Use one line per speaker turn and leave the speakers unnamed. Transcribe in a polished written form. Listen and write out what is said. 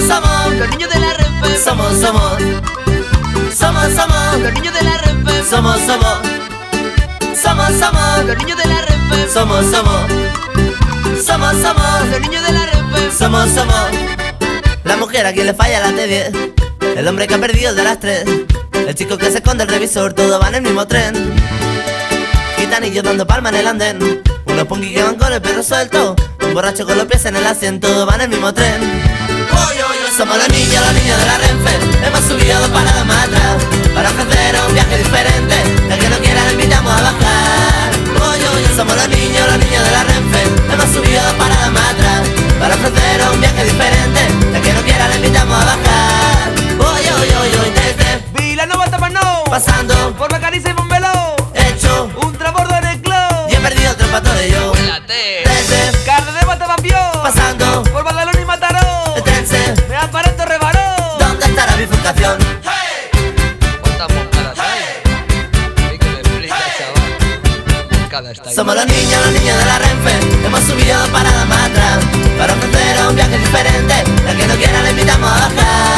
somos los niños de la Renfe. Somos los niños de la Renfe. Somos los niños de la Renfe. Somos los niños de la Renfe. Somos la mujer a quien le falla la T10, el hombre que ha perdido el de las 3, el chico que se esconde el revisor, todos van en el mismo tren. Gitanillos dando palma en el andén, unos punkis que van con el perro suelto, un borracho con los pies en el asiento, todos van en el mismo tren. Somos los niños de la Renfe, hemos subido 2 paradas más atrás para ofrecer un viaje diferente, el que no quiera le invitamos a bajar. Somos los niños de la Renfe, hemos subido 2 paradas más atrás para ofrecer un viaje diferente, el que no quiera le invitamos a bajar. Desde
Vilanova Tapanó,
pasando
por Bacariza y Montmeló,
he hecho
un transbordo en el club
y he perdido otro pato de yo. Desde
Cardedeu Tabapió,
pasando
por Badalona y Mataró,
el tren se
me aparato rebaró.
¿dónde está la bifurcación?
Estamos para atrás. ¿Qué me explica, chaval? Cada está ahí.
Somos los niños de la Renfe, hemos subido 2 paradas más atrás para ofrecer un viaje diferente, el que no quiera le invitamos a bajar.